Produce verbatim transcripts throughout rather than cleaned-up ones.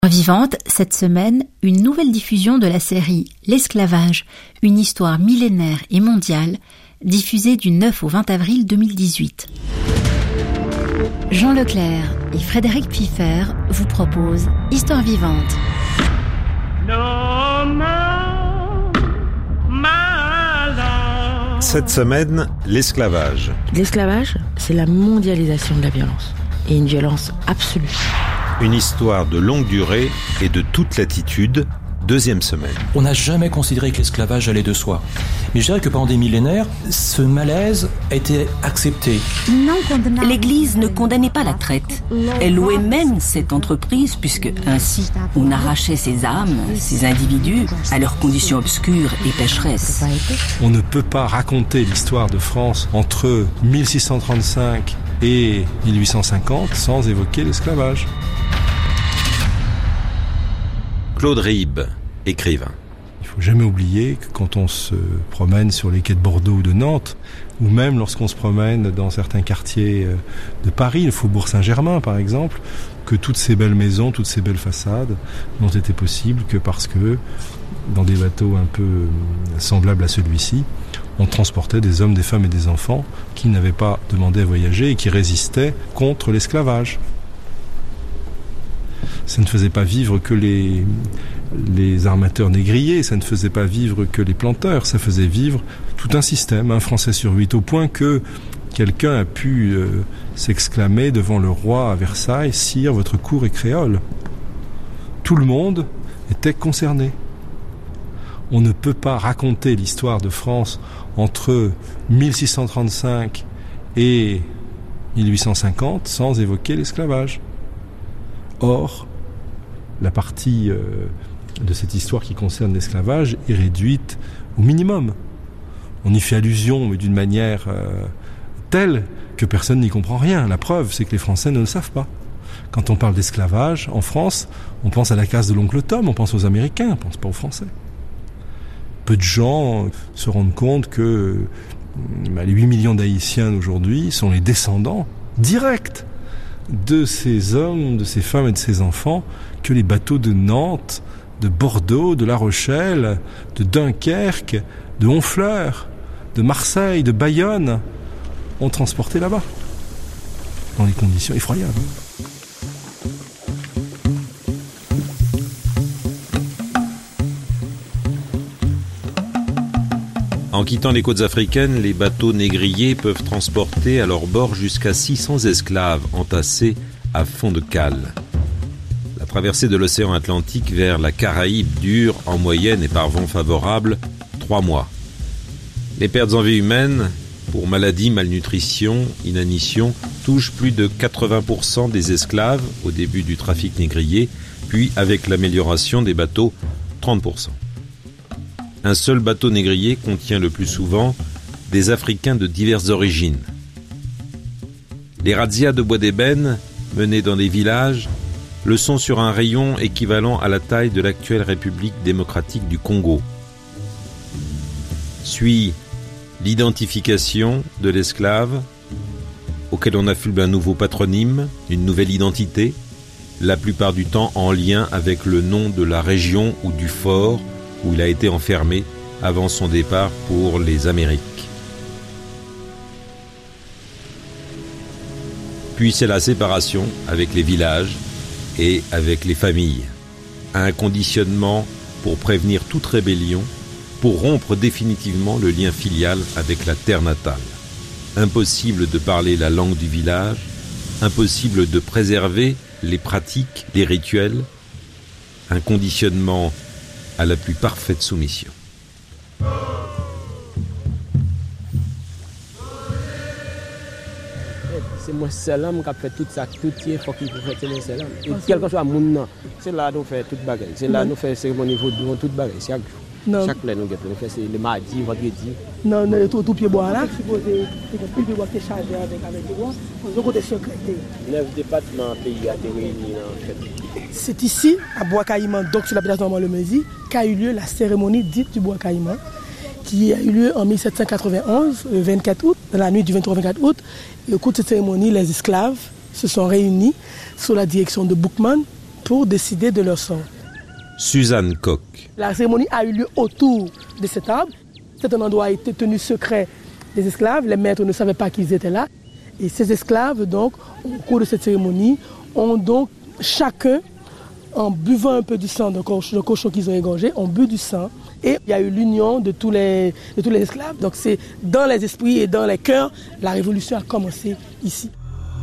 Vivante, cette semaine, une nouvelle diffusion de la série L'esclavage, une histoire millénaire et mondiale, diffusée du neuf au vingt avril deux mille dix-huit. Jean Leclerc et Frédéric Piffer vous proposent Histoire vivante. Cette semaine, l'esclavage. L'esclavage, c'est la mondialisation de la violence, et une violence absolue. Une histoire de longue durée et de toute latitude, deuxième semaine. On n'a jamais considéré que l'esclavage allait de soi. Mais je dirais que pendant des millénaires, ce malaise a été accepté. L'Église ne condamnait pas la traite. Elle louait même cette entreprise, puisque ainsi, on arrachait ces âmes, ces individus, à leurs conditions obscures et pécheresses. On ne peut pas raconter l'histoire de France entre mille six cent trente-cinq et mille huit cent cinquante sans évoquer l'esclavage. Claude Ribes, écrivain. Il ne faut jamais oublier que quand on se promène sur les quais de Bordeaux ou de Nantes, ou même lorsqu'on se promène dans certains quartiers de Paris, le Faubourg Saint-Germain par exemple, que toutes ces belles maisons, toutes ces belles façades n'ont été possibles que parce que, dans des bateaux un peu semblables à celui-ci, on transportait des hommes, des femmes et des enfants qui n'avaient pas demandé à voyager et qui résistaient contre l'esclavage. Ça ne faisait pas vivre que les, les armateurs négriers, ça ne faisait pas vivre que les planteurs, ça faisait vivre tout un système, un Français sur huit, au point que quelqu'un a pu euh, s'exclamer devant le roi à Versailles « Sire, votre cour est créole ». Tout le monde était concerné. On ne peut pas raconter l'histoire de France entre mille six cent trente-cinq et mille huit cent cinquante sans évoquer l'esclavage. Or, la partie euh, de cette histoire qui concerne l'esclavage est réduite au minimum. On y fait allusion, mais d'une manière euh, telle que personne n'y comprend rien. La preuve, c'est que les Français ne le savent pas. Quand on parle d'esclavage, en France, on pense à la case de l'oncle Tom, on pense aux Américains, on ne pense pas aux Français. Peu de gens se rendent compte que bah, les huit millions d'Haïtiens d'aujourd'hui sont les descendants directs de ces hommes, de ces femmes et de ces enfants que les bateaux de Nantes, de Bordeaux, de La Rochelle, de Dunkerque, de Honfleur, de Marseille, de Bayonne ont transportés là-bas, dans des conditions effroyables. En quittant les côtes africaines, les bateaux négriers peuvent transporter à leur bord jusqu'à six cents esclaves entassés à fond de cale. La traversée de l'océan Atlantique vers la Caraïbe dure, en moyenne et par vent favorable, trois mois. Les pertes en vie humaine, pour maladies, malnutrition, inanition, touchent plus de quatre-vingts pour cent des esclaves au début du trafic négrier, puis avec l'amélioration des bateaux, trente pour cent. Un seul bateau négrier contient le plus souvent des Africains de diverses origines. Les razzias de bois d'ébène, menées dans des villages, le sont sur un rayon équivalent à la taille de l'actuelle République démocratique du Congo. Suit l'identification de l'esclave, auquel on affule un nouveau patronyme, une nouvelle identité, la plupart du temps en lien avec le nom de la région ou du fort où il a été enfermé avant son départ pour les Amériques. Puis c'est la séparation avec les villages et avec les familles. Un conditionnement pour prévenir toute rébellion, pour rompre définitivement le lien filial avec la terre natale. Impossible de parler la langue du village, impossible de préserver les pratiques, les rituels. Un conditionnement à la plus parfaite soumission. C'est moi seul homme qui a fait tout ça, tout il faut qu'il faut faire c'est seul homme. Et quel que soit mon nom, c'est là nous fait toute bagarre. C'est là nous fait cérémonie vaudou, toute bagarre chaque jour. Non. Chaque là nous nous fait c'est le mardi, vendredi. Non, non, tout tout pied bois là, supposé tout pied bois qui est chargé avec avec les bois. Nous côté secrétaire. Neuf départements pays a été réunis en fait. C'est ici, à Bois-Caïman, donc sur l'habitation de Malomezi, qu'a eu lieu la cérémonie dite du Bois-Caïman, qui a eu lieu en dix-sept cent quatre-vingt-onze, le vingt-quatre août, dans la nuit du vingt-trois au vingt-quatre août. Et au cours de cette cérémonie, les esclaves se sont réunis sous la direction de Boukman, pour décider de leur sort. Suzanne Koch. La cérémonie a eu lieu autour de cet arbre. C'est un endroit a été tenu secret des esclaves. Les maîtres ne savaient pas qu'ils étaient là. Et ces esclaves, donc, au cours de cette cérémonie, ont donc chacun, en buvant un peu du sang de cochon, de cochon qu'ils ont égorgé, ont bu du sang. Et il y a eu l'union de tous les, de tous les esclaves. Donc c'est dans les esprits et dans les cœurs, la révolution a commencé ici.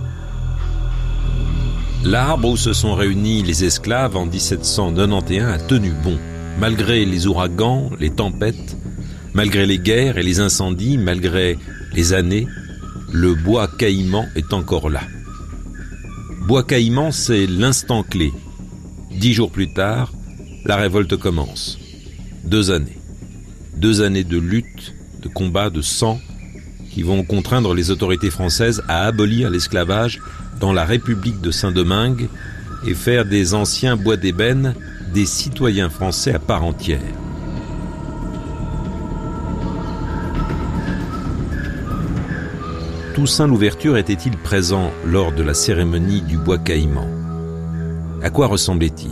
L'arbre où se sont réunis les esclaves en dix-sept cent quatre-vingt-onze a tenu bon. Malgré les ouragans, les tempêtes, malgré les guerres et les incendies, malgré les années, le bois caïman est encore là. Bois caïman, c'est l'instant clé. Dix jours plus tard, la révolte commence. Deux années. Deux années de lutte, de combat, de sang, qui vont contraindre les autorités françaises à abolir l'esclavage dans la République de Saint-Domingue et faire des anciens bois d'ébène des citoyens français à part entière. Toussaint Louverture était-il présent lors de la cérémonie du bois caïman? À quoi ressemblait-il?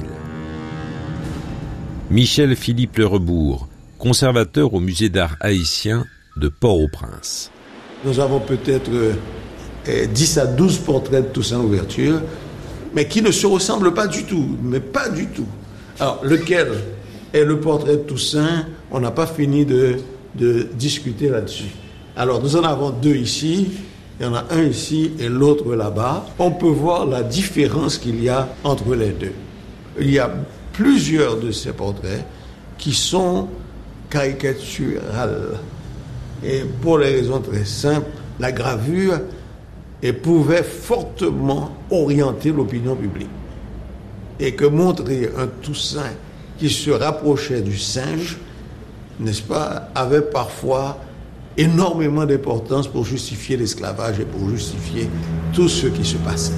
Michel Philippe Lerebourg, conservateur au musée d'art haïtien de Port-au-Prince. Nous avons peut-être euh, dix à douze portraits de Toussaint Louverture, mais qui ne se ressemblent pas du tout, mais pas du tout. Alors, lequel est le portrait de Toussaint? On n'a pas fini de, de discuter là-dessus. Alors, nous en avons deux ici, il y en a un ici et l'autre là-bas. On peut voir la différence qu'il y a entre les deux. Il y a plusieurs de ces portraits qui sont caricaturales. Et pour les raisons très simples, la gravure et pouvait fortement orienter l'opinion publique. Et que montrer un Toussaint qui se rapprochait du singe, n'est-ce pas, avait parfois énormément d'importance pour justifier l'esclavage et pour justifier tout ce qui se passait.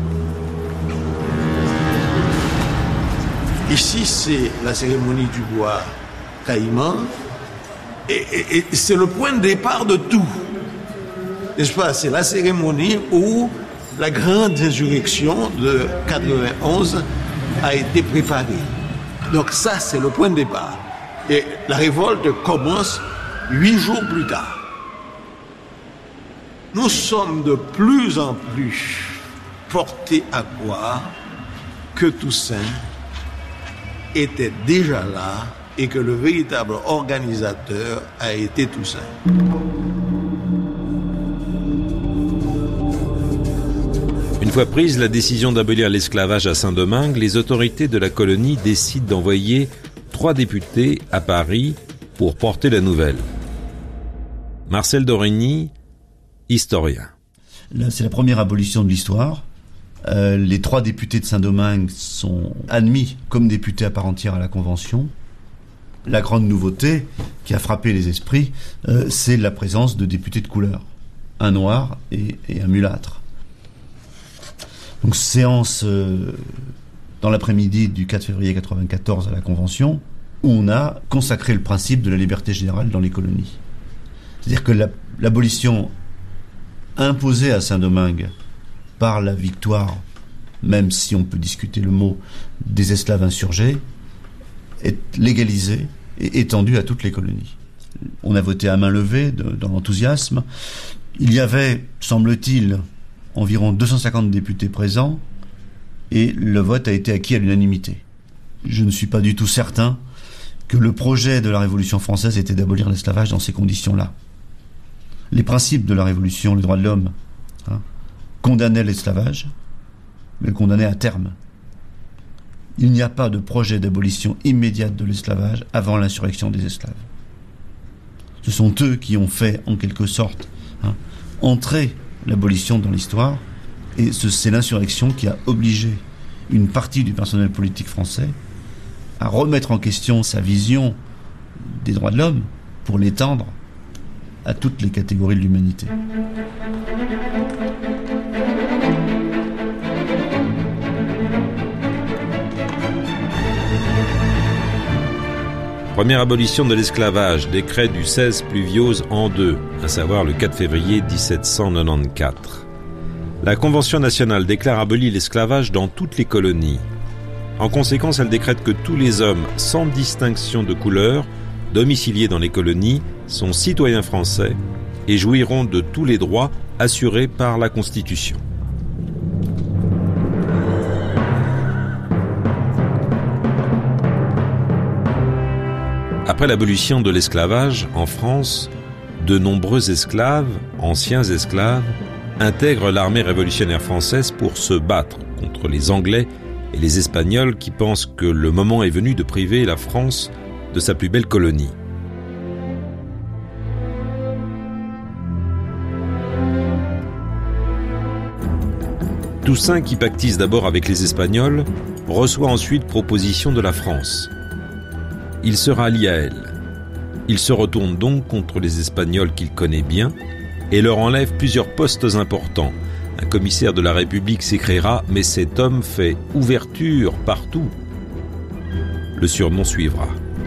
Ici, c'est la cérémonie du bois caïman, et, et, et c'est le point de départ de tout. N'est-ce pas? C'est la cérémonie où la grande insurrection de quatre-vingt-onze a été préparée. Donc ça, c'est le point de départ. Et la révolte commence huit jours plus tard. Nous sommes de plus en plus portés à croire que Toussaint était déjà là et que le véritable organisateur a été Toussaint. Une fois prise la décision d'abolir l'esclavage à Saint-Domingue, les autorités de la colonie décident d'envoyer trois députés à Paris pour porter la nouvelle. Marcel Dorigny, historien. Là, c'est la première abolition de l'histoire. Euh, les trois députés de Saint-Domingue sont admis comme députés à part entière à la Convention. La grande nouveauté qui a frappé les esprits, euh, c'est la présence de députés de couleur. Un noir et, et un mulâtre. Donc séance euh, dans l'après-midi du quatre février quatre-vingt-quatorze à la Convention, où on a consacré le principe de la liberté générale dans les colonies. C'est-à-dire que la, l'abolition imposée à Saint-Domingue par la victoire, même si on peut discuter le mot, des esclaves insurgés, est légalisée et étendue à toutes les colonies. On a voté à main levée, de, dans l'enthousiasme. Il y avait, semble-t-il, environ deux cent cinquante députés présents, et le vote a été acquis à l'unanimité. Je ne suis pas du tout certain que le projet de la Révolution française était d'abolir l'esclavage dans ces conditions-là. Les principes de la Révolution, les droits de l'homme, hein, condamnaient l'esclavage, mais le condamnaient à terme. Il n'y a pas de projet d'abolition immédiate de l'esclavage avant l'insurrection des esclaves. Ce sont eux qui ont fait, en quelque sorte, hein, entrer l'abolition dans l'histoire, et ce, c'est l'insurrection qui a obligé une partie du personnel politique français à remettre en question sa vision des droits de l'homme pour l'étendre à toutes les catégories de l'humanité. Première abolition de l'esclavage, décret du seize Pluviose an deux, à savoir le quatre février dix-sept cent quatre-vingt-quatorze. La Convention nationale déclare aboli l'esclavage dans toutes les colonies. En conséquence, elle décrète que tous les hommes, sans distinction de couleur, domiciliés dans les colonies, sont citoyens français et jouiront de tous les droits assurés par la Constitution. Après l'abolition de l'esclavage en France, de nombreux esclaves, anciens esclaves, intègrent l'armée révolutionnaire française pour se battre contre les Anglais et les Espagnols qui pensent que le moment est venu de priver la France de sa plus belle colonie. Toussaint, qui pactise d'abord avec les Espagnols, reçoit ensuite proposition de la France. Il se rallie à elle. Il se retourne donc contre les Espagnols qu'il connaît bien et leur enlève plusieurs postes importants. Un commissaire de la République s'écriera « Mais cet homme fait ouverture partout ». Le surnom suivra.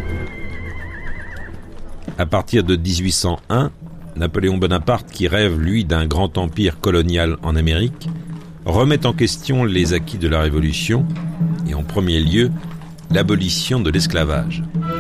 À partir de dix-huit cent un, Napoléon Bonaparte, qui rêve, lui, d'un grand empire colonial en Amérique, remet en question les acquis de la Révolution et en premier lieu, l'abolition de l'esclavage.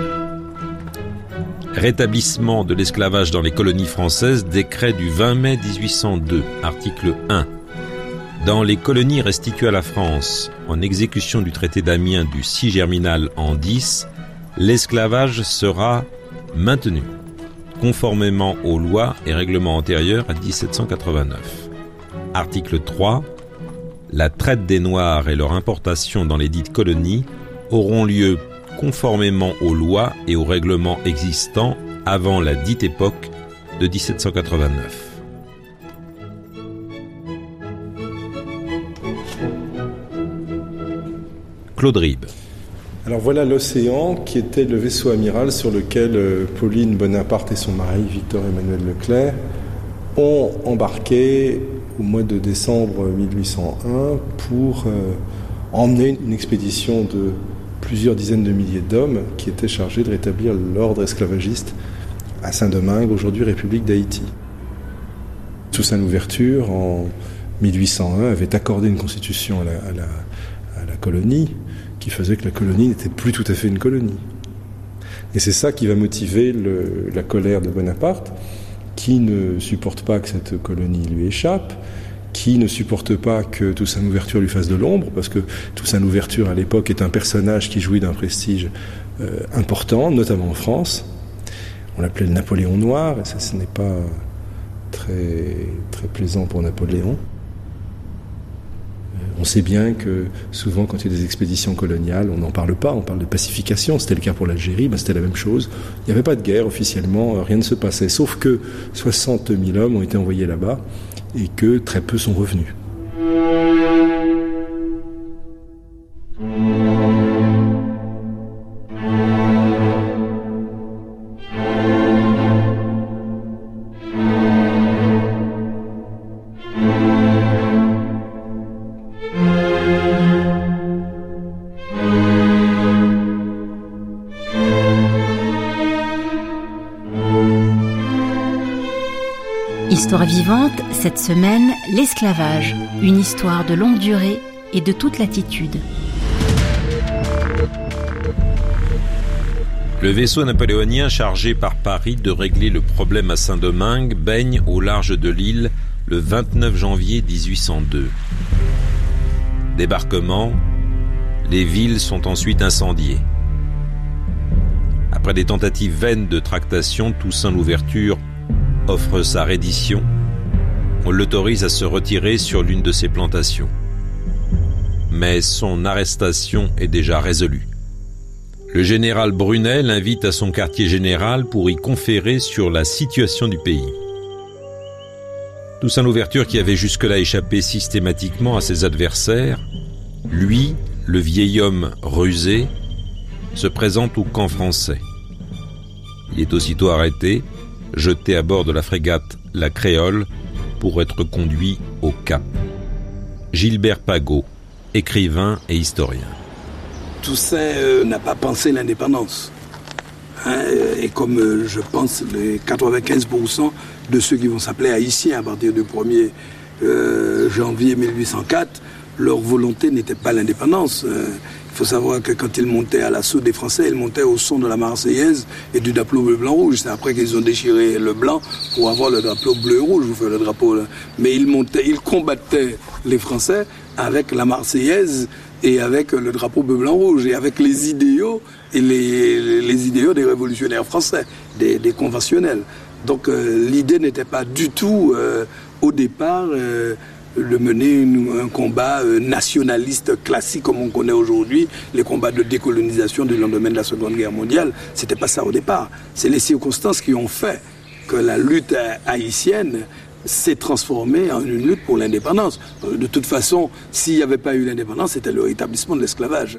Rétablissement de l'esclavage dans les colonies françaises, décret du vingt mai dix-huit cent deux, article un. Dans les colonies restituées à la France, en exécution du traité d'Amiens du six Germinal en dix, l'esclavage sera maintenu, conformément aux lois et règlements antérieurs à dix-sept cent quatre-vingt-neuf. Article trois. La traite des Noirs et leur importation dans les dites colonies auront lieu conformément aux lois et aux règlements existants avant la dite époque de dix-sept cent quatre-vingt-neuf. Claude Ribes. Alors voilà l'Océan, qui était le vaisseau amiral sur lequel Pauline Bonaparte et son mari Victor-Emmanuel Leclerc ont embarqué au mois de décembre mille huit cent un pour euh, emmener une expédition de plusieurs dizaines de milliers d'hommes qui étaient chargés de rétablir l'ordre esclavagiste à Saint-Domingue, aujourd'hui République d'Haïti. Toussaint Louverture, en mille huit cent un, avait accordé une constitution à la, à la, à la colonie qui faisait que la colonie n'était plus tout à fait une colonie. Et c'est ça qui va motiver le, la colère de Bonaparte, qui ne supporte pas que cette colonie lui échappe, qui ne supporte pas que Toussaint Louverture lui fasse de l'ombre, parce que Toussaint Louverture, à l'époque, est un personnage qui jouit d'un prestige euh, important, notamment en France. On l'appelait le Napoléon noir, et ça, ce n'est pas très, très plaisant pour Napoléon. On sait bien que souvent, quand il y a des expéditions coloniales, on n'en parle pas, on parle de pacification. C'était le cas pour l'Algérie, ben c'était la même chose. Il n'y avait pas de guerre officiellement, rien ne se passait. Sauf que soixante mille hommes ont été envoyés là-bas et que très peu sont revenus. Histoire vivante, cette semaine, l'esclavage, une histoire de longue durée et de toute latitude. Le vaisseau napoléonien chargé par Paris de régler le problème à Saint-Domingue baigne au large de l'île le vingt-neuf janvier dix-huit cent deux. Débarquement, les villes sont ensuite incendiées. Après des tentatives vaines de tractation, Toussaint Louverture offre sa reddition. On l'autorise à se retirer sur l'une de ses plantations. Mais son arrestation est déjà résolue. Le général Brunet l'invite à son quartier général pour y conférer sur la situation du pays. Toussaint Louverture, qui avait jusque-là échappé systématiquement à ses adversaires, lui, le vieil homme rusé, se présente au camp français. Il est aussitôt arrêté, jeté à bord de la frégate La Créole pour être conduit au Cap. Gilbert Pagot, écrivain et historien. Toussaint euh, n'a pas pensé l'indépendance. Hein, et comme euh, je pense les quatre-vingt-quinze pour cent de ceux qui vont s'appeler haïtiens à partir du premier janvier mille huit cent quatre, leur volonté n'était pas l'indépendance. Euh, Il faut savoir que quand ils montaient à l'assaut des Français, ils montaient au son de la Marseillaise et du drapeau bleu, blanc, rouge. C'est après qu'ils ont déchiré le blanc pour avoir le drapeau bleu et rouge. Vous faites le drapeau. Là. Mais ils montaient, ils combattaient les Français avec la Marseillaise et avec le drapeau bleu, blanc, rouge et avec les idéaux et les, les idéaux des révolutionnaires français, des, des conventionnels. Donc euh, l'idée n'était pas du tout euh, au départ euh, de mener une, un combat euh, nationaliste classique comme on connaît aujourd'hui, les combats de décolonisation du lendemain de la Seconde Guerre mondiale. C'était pas ça au départ. C'est les circonstances qui ont fait que la lutte haïtienne s'est transformée en une lutte pour l'indépendance. De toute façon, s'il n'y avait pas eu l'indépendance, c'était le rétablissement de l'esclavage.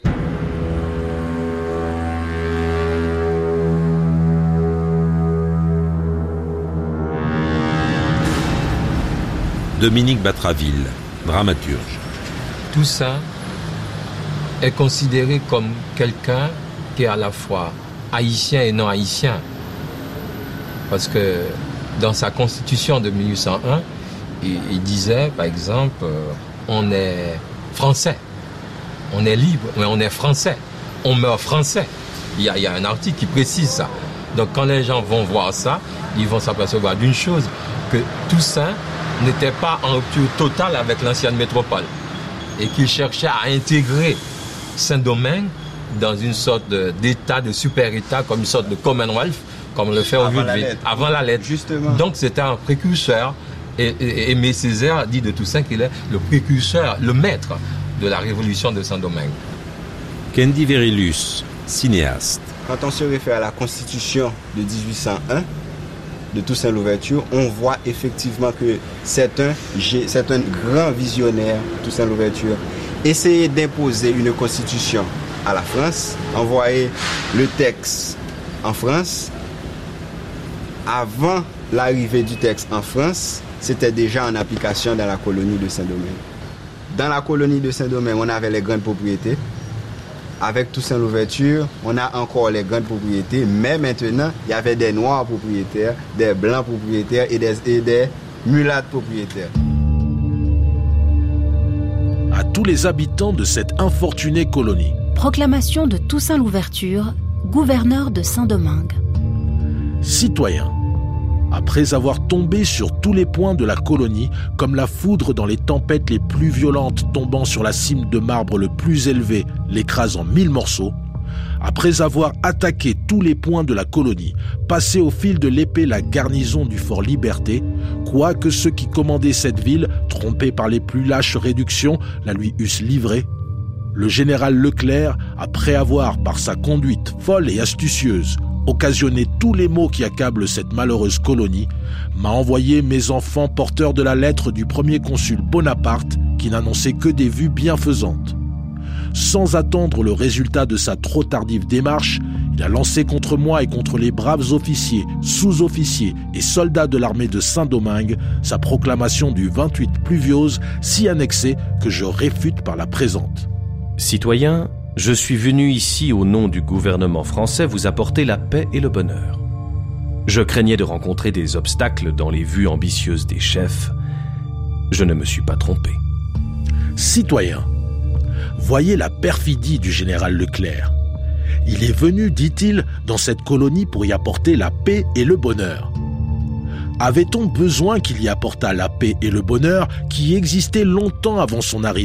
Dominique Batraville, dramaturge. Toussaint est considéré comme quelqu'un qui est à la fois haïtien et non haïtien. Parce que dans sa constitution de mille huit cent un, il, il disait, par exemple, euh, on est français, on est libre, mais on est français, on meurt français. Il y a, il y a un article qui précise ça. Donc quand les gens vont voir ça, ils vont s'apercevoir d'une chose, que Toussaint n'était pas en rupture totale avec l'ancienne métropole et qu'il cherchait à intégrer Saint-Domingue dans une sorte de, d'état, de super-état, comme une sorte de Commonwealth, comme le fait au vieux de ville, avant la lettre. Justement. Donc c'était un précurseur, et, et, et Aimé Césaire dit de Toussaint qu'il est le précurseur, le maître de la révolution de Saint-Domingue. Kendi Verilus, cinéaste. Quand on se réfère à la constitution de dix-huit cent un, de Toussaint Louverture, on voit effectivement que c'est un, c'est un grand visionnaire, Toussaint Louverture. Essayer d'imposer une constitution à la France, envoyer le texte en France, avant l'arrivée du texte en France, c'était déjà en application dans la colonie de Saint-Domingue. Dans la colonie de Saint-Domingue, on avait les grandes propriétés. Avec Toussaint Louverture, on a encore les grandes propriétés, mais maintenant, il y avait des noirs propriétaires, des blancs propriétaires et des, et des mulattes propriétaires. À tous les habitants de cette infortunée colonie. Proclamation de Toussaint Louverture, gouverneur de Saint-Domingue. Citoyens, après avoir tombé sur tous les points de la colonie, comme la foudre dans les tempêtes les plus violentes tombant sur la cime de marbre le plus élevé, l'écrasant mille morceaux, après avoir attaqué tous les points de la colonie, passé au fil de l'épée la garnison du fort Liberté, quoique ceux qui commandaient cette ville, trompés par les plus lâches réductions, la lui eussent livrée, le général Leclerc, après avoir, par sa conduite folle et astucieuse, occasionné tous les maux qui accablent cette malheureuse colonie, m'a envoyé mes enfants porteurs de la lettre du premier consul Bonaparte, qui n'annonçait que des vues bienfaisantes. Sans attendre le résultat de sa trop tardive démarche, il a lancé contre moi et contre les braves officiers, sous-officiers et soldats de l'armée de Saint-Domingue sa proclamation du vingt-huit Pluviose, si annexée que je réfute par la présente. Citoyens, je suis venu ici au nom du gouvernement français vous apporter la paix et le bonheur. Je craignais de rencontrer des obstacles dans les vues ambitieuses des chefs. Je ne me suis pas trompé. Citoyens, voyez la perfidie du général Leclerc. Il est venu, dit-il, dans cette colonie pour y apporter la paix et le bonheur. Avait-on besoin qu'il y apportât la paix et le bonheur qui existaient longtemps avant son arrivée ?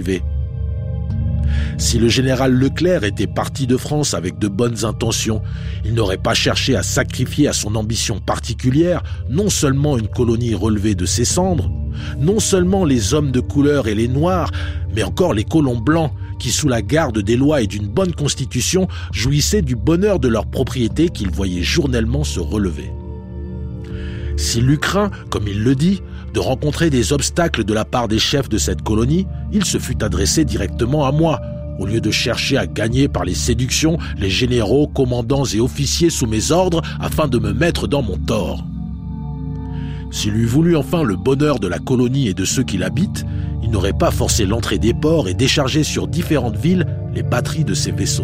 Si le général Leclerc était parti de France avec de bonnes intentions, il n'aurait pas cherché à sacrifier à son ambition particulière non seulement une colonie relevée de ses cendres, non seulement les hommes de couleur et les noirs, mais encore les colons blancs qui, sous la garde des lois et d'une bonne constitution, jouissaient du bonheur de leur propriété qu'ils voyaient journellement se relever. S'il eût craint, comme il le dit, de rencontrer des obstacles de la part des chefs de cette colonie, il se fût adressé directement à moi, au lieu de chercher à gagner par les séductions les généraux, commandants et officiers sous mes ordres afin de me mettre dans mon tort. S'il eût voulu enfin le bonheur de la colonie et de ceux qui l'habitent, il n'aurait pas forcé l'entrée des ports et déchargé sur différentes villes les batteries de ses vaisseaux.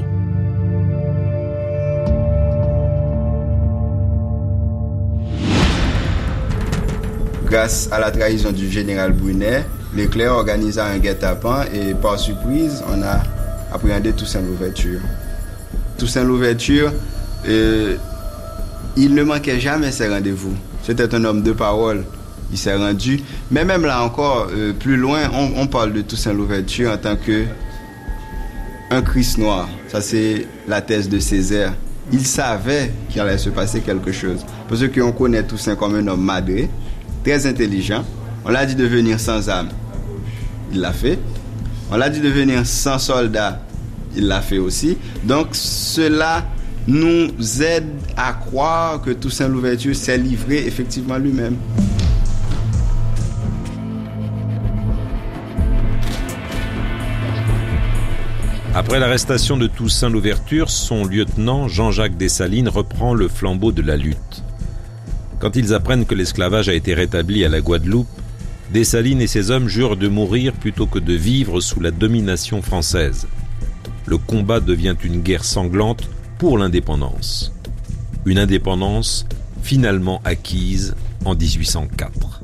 Grâce à la trahison du général Brunet, Leclerc organisa un guet-apens et par surprise, on a appréhender Toussaint Louverture. Toussaint Louverture, euh, il ne manquait jamais ses rendez-vous. C'était un homme de parole. Il s'est rendu. Mais même là encore, euh, plus loin, on, on parle de Toussaint Louverture en tant que un Christ noir. Ça, c'est la thèse de Césaire. Il savait qu'il allait se passer quelque chose. Parce qu'on connaît Toussaint comme un homme madré, très intelligent. On l'a dit de venir sans âme. Il l'a fait. On l'a dit de venir sans soldat. Il l'a fait aussi. Donc, cela nous aide à croire que Toussaint Louverture s'est livré effectivement lui-même. Après l'arrestation de Toussaint Louverture, son lieutenant Jean-Jacques Dessalines reprend le flambeau de la lutte. Quand ils apprennent que l'esclavage a été rétabli à la Guadeloupe, Dessalines et ses hommes jurent de mourir plutôt que de vivre sous la domination française. Le combat devient une guerre sanglante pour l'indépendance. Une indépendance finalement acquise en dix-huit cent quatre.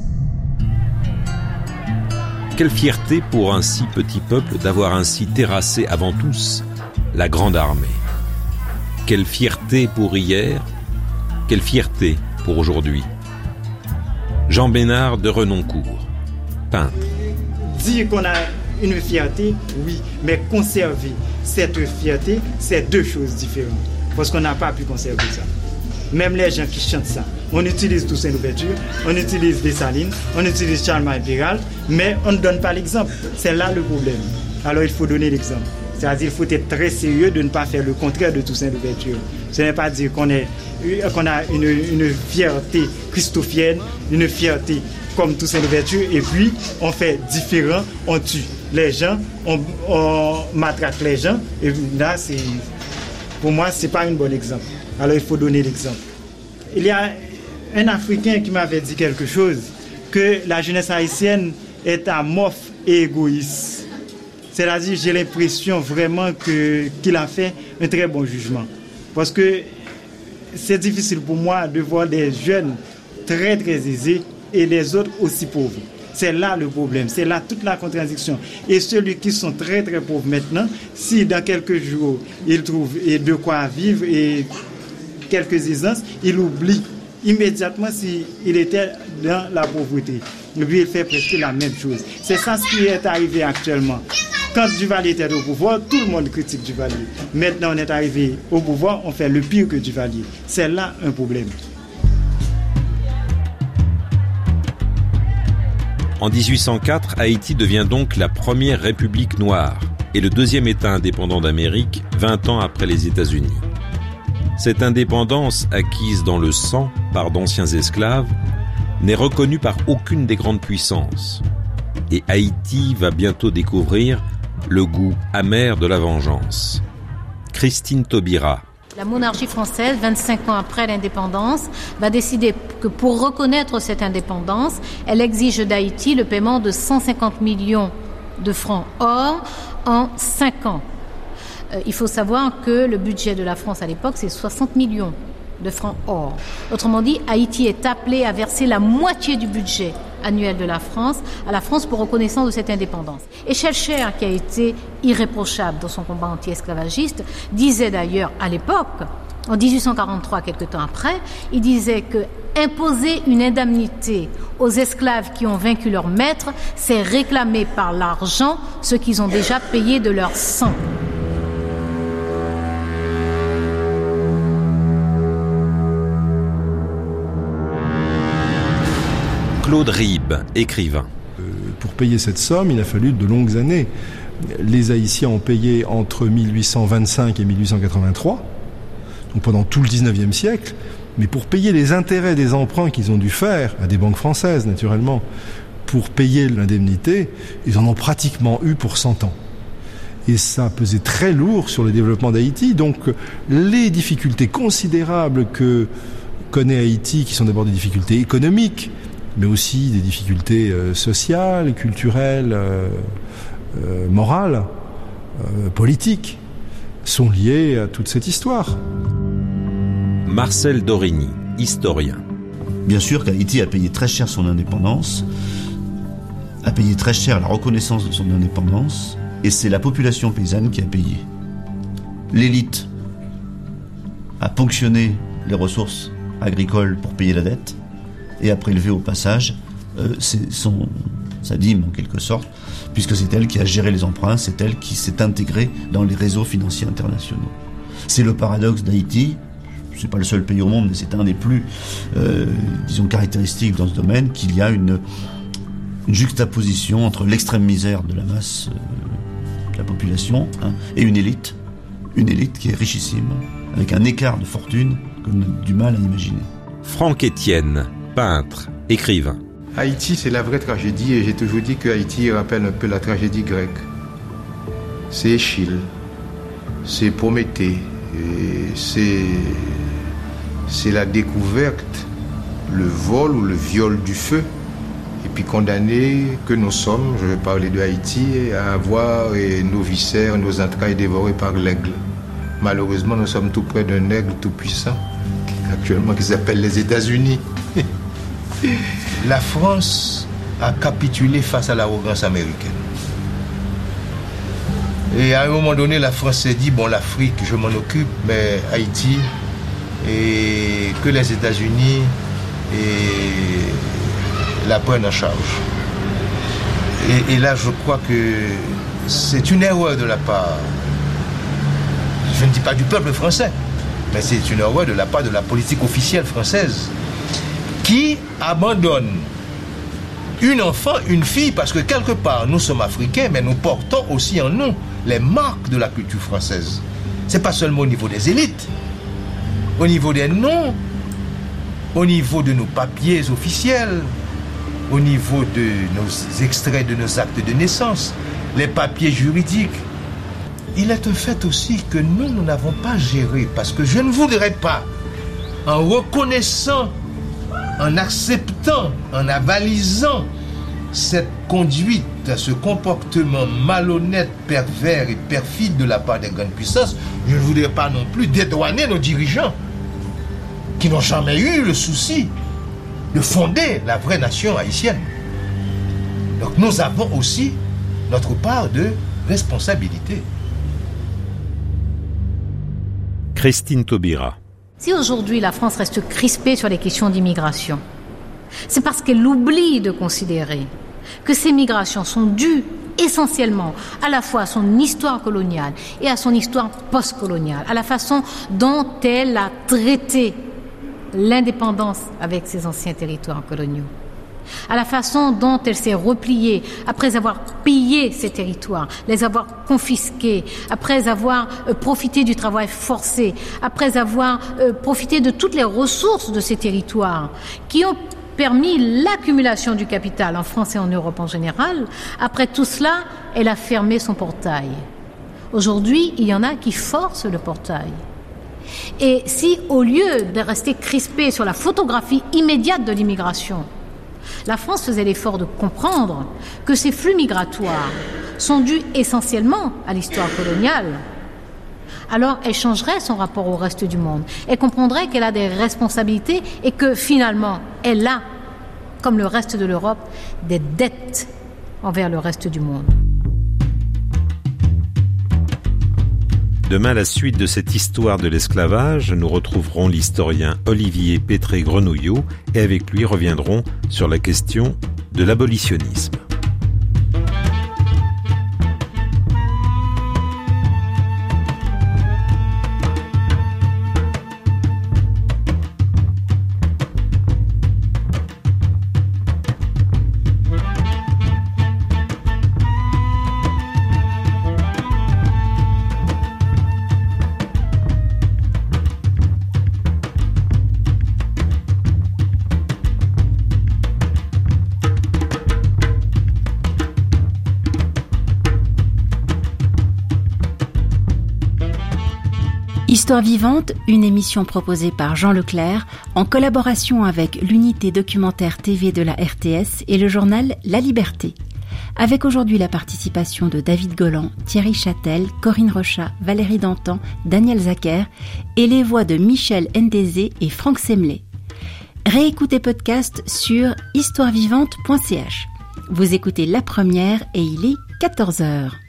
Quelle fierté pour un si petit peuple d'avoir ainsi terrassé avant tous la grande armée. Quelle fierté pour hier, quelle fierté pour aujourd'hui. Jean Bénard de Renoncourt, peintre. Dire qu'on a une fierté, oui, mais conserver cette fierté, c'est deux choses différentes. Parce qu'on n'a pas pu conserver ça. Même les gens qui chantent ça. On utilise Toussaint Louverture, on utilise Dessalines, on utilise Charlemagne Péral, mais on ne donne pas l'exemple. C'est là le problème. Alors il faut donner l'exemple. C'est-à-dire qu'il faut être très sérieux de ne pas faire le contraire de Toussaint Louverture. Ce n'est pas dire qu'on, est, qu'on a une, une fierté christophienne, une fierté comme Toussaint Louverture, et puis on fait différent, on tue les gens, on, on matraque les gens, et là, c'est, pour moi, ce n'est pas un bon exemple. Alors il faut donner l'exemple. Il y a un Africain qui m'avait dit quelque chose, que la jeunesse haïtienne est amorphe et égoïste. C'est-à-dire, j'ai l'impression vraiment que, qu'il a fait un très bon jugement. Parce que c'est difficile pour moi de voir des jeunes très très aisés et les autres aussi pauvres. C'est là le problème, c'est là toute la contradiction. Et ceux qui sont très très pauvres maintenant, si dans quelques jours ils trouvent de quoi vivre et quelques aisances, ils oublient immédiatement s'il était dans la pauvreté. Et puis il fait presque la même chose. C'est ça ce qui est arrivé actuellement. Quand Duvalier était au pouvoir, tout le monde critique Duvalier. Maintenant on est arrivé au pouvoir, on fait le pire que Duvalier. C'est là un problème. En dix-huit cent quatre, Haïti devient donc la première république noire et le deuxième État indépendant d'Amérique, vingt ans après les États-Unis. Cette indépendance, acquise dans le sang par d'anciens esclaves, n'est reconnue par aucune des grandes puissances. Et Haïti va bientôt découvrir le goût amer de la vengeance. Christine Taubira. La monarchie française, vingt-cinq ans après l'indépendance, va décider que pour reconnaître cette indépendance, elle exige d'Haïti le paiement de cent cinquante millions de francs or en cinq ans. Euh, il faut savoir que le budget de la France à l'époque, c'est soixante millions de francs or. Autrement dit, Haïti est appelé à verser la moitié du budget annuel de la France à la France pour reconnaissance de cette indépendance. Et Schellcher, qui a été irréprochable dans son combat anti-esclavagiste, disait d'ailleurs à l'époque, en dix-huit cent quarante-trois, quelque temps après, il disait que imposer une indemnité aux esclaves qui ont vaincu leur maître, c'est réclamer par l'argent ce qu'ils ont déjà payé de leur sang. Claude Ribes, écrivain. Euh, pour payer cette somme, il a fallu de longues années. Les Haïtiens ont payé entre mille huit cent vingt-cinq et mille huit cent quatre-vingt-trois, donc pendant tout le dix-neuvième siècle, mais pour payer les intérêts des emprunts qu'ils ont dû faire, à des banques françaises naturellement, pour payer l'indemnité, ils en ont pratiquement eu pour cent ans. Et ça a pesé très lourd sur le développement d'Haïti. Donc les difficultés considérables que connaît Haïti, qui sont d'abord des difficultés économiques, mais aussi des difficultés euh, sociales, culturelles, euh, euh, morales, euh, politiques, sont liées à toute cette histoire. Marcel Dorigny, historien. Bien sûr qu'Haïti a payé très cher son indépendance, a payé très cher la reconnaissance de son indépendance, Et c'est la population paysanne qui a payé. L'élite a ponctionné les ressources agricoles pour payer la dette et a prélevé au passage euh, c'est son, sa dîme en quelque sorte, puisque c'est elle qui a géré les emprunts, c'est elle qui s'est intégrée dans les réseaux financiers internationaux. C'est le paradoxe d'Haïti, c'est pas le seul pays au monde, mais c'est un des plus, euh, disons, caractéristiques dans ce domaine, qu'il y a une, une juxtaposition entre l'extrême misère de la masse euh, de la population hein, et une élite, une élite qui est richissime, avec un écart de fortune qu'on a du mal à imaginer. Franck Etienne, peintre, écrivain. Haïti, c'est la vraie tragédie, et j'ai toujours dit que Haïti rappelle un peu la tragédie grecque. C'est Échille, c'est Prométhée, et c'est, c'est la découverte, le vol ou le viol du feu, et puis condamnés que nous sommes, je vais parler de Haïti, à avoir nos viscères, nos entrailles dévorées par l'aigle. Malheureusement, nous sommes tout près d'un aigle tout puissant, actuellement qui s'appelle les États-Unis. La France a capitulé face à l'arrogance américaine. Et à un moment donné, la France s'est dit, bon, l'Afrique, je m'en occupe, mais Haïti, et que les États-Unis et la prennent en charge. Et, et là, je crois que c'est une erreur de la part, je ne dis pas du peuple français, mais c'est une erreur de la part de la politique officielle française, qui abandonne une enfant, une fille, parce que quelque part, nous sommes africains, mais nous portons aussi en nous les marques de la culture française. C'est pas seulement au niveau des élites, au niveau des noms, au niveau de nos papiers officiels, au niveau de nos extraits de nos actes de naissance, les papiers juridiques. Il est un fait aussi que nous, nous n'avons pas géré, parce que je ne voudrais pas, en reconnaissant, en acceptant, en avalisant cette conduite, ce comportement malhonnête, pervers et perfide de la part des grandes puissances, je ne voudrais pas non plus dédouaner nos dirigeants qui n'ont jamais eu le souci de fonder la vraie nation haïtienne. Donc nous avons aussi notre part de responsabilité. Christine Taubira. Si aujourd'hui la France reste crispée sur les questions d'immigration, c'est parce qu'elle oublie de considérer que ces migrations sont dues essentiellement à la fois à son histoire coloniale et à son histoire postcoloniale, à la façon dont elle a traité l'indépendance avec ses anciens territoires coloniaux, à la façon dont elle s'est repliée après avoir pillé ces territoires, les avoir confisqués, après avoir euh, profité du travail forcé, après avoir euh, profité de toutes les ressources de ces territoires qui ont permis l'accumulation du capital en France et en Europe en général. Après tout cela, elle a fermé son portail. Aujourd'hui, il y en a qui forcent le portail. Et si, au lieu de rester crispée sur la photographie immédiate de l'immigration, la France faisait l'effort de comprendre que ces flux migratoires sont dus essentiellement à l'histoire coloniale, alors elle changerait son rapport au reste du monde. Elle comprendrait qu'elle a des responsabilités et que finalement, elle a, comme le reste de l'Europe, des dettes envers le reste du monde. Demain, la suite de cette histoire de l'esclavage, nous retrouverons l'historien Olivier Pétré-Grenouillot et avec lui reviendrons sur la question de l'abolitionnisme. Histoire vivante, une émission proposée par Jean Leclerc en collaboration avec l'unité documentaire T V de la R T S et le journal La Liberté. Avec aujourd'hui la participation de David Golan, Thierry Châtel, Corinne Rochat, Valérie Dantan, Daniel Zacher et les voix de Michel Ndezé et Franck Semlé. Réécoutez podcast sur histoire vivante point c h. Vous écoutez La Première et il est quatorze heures.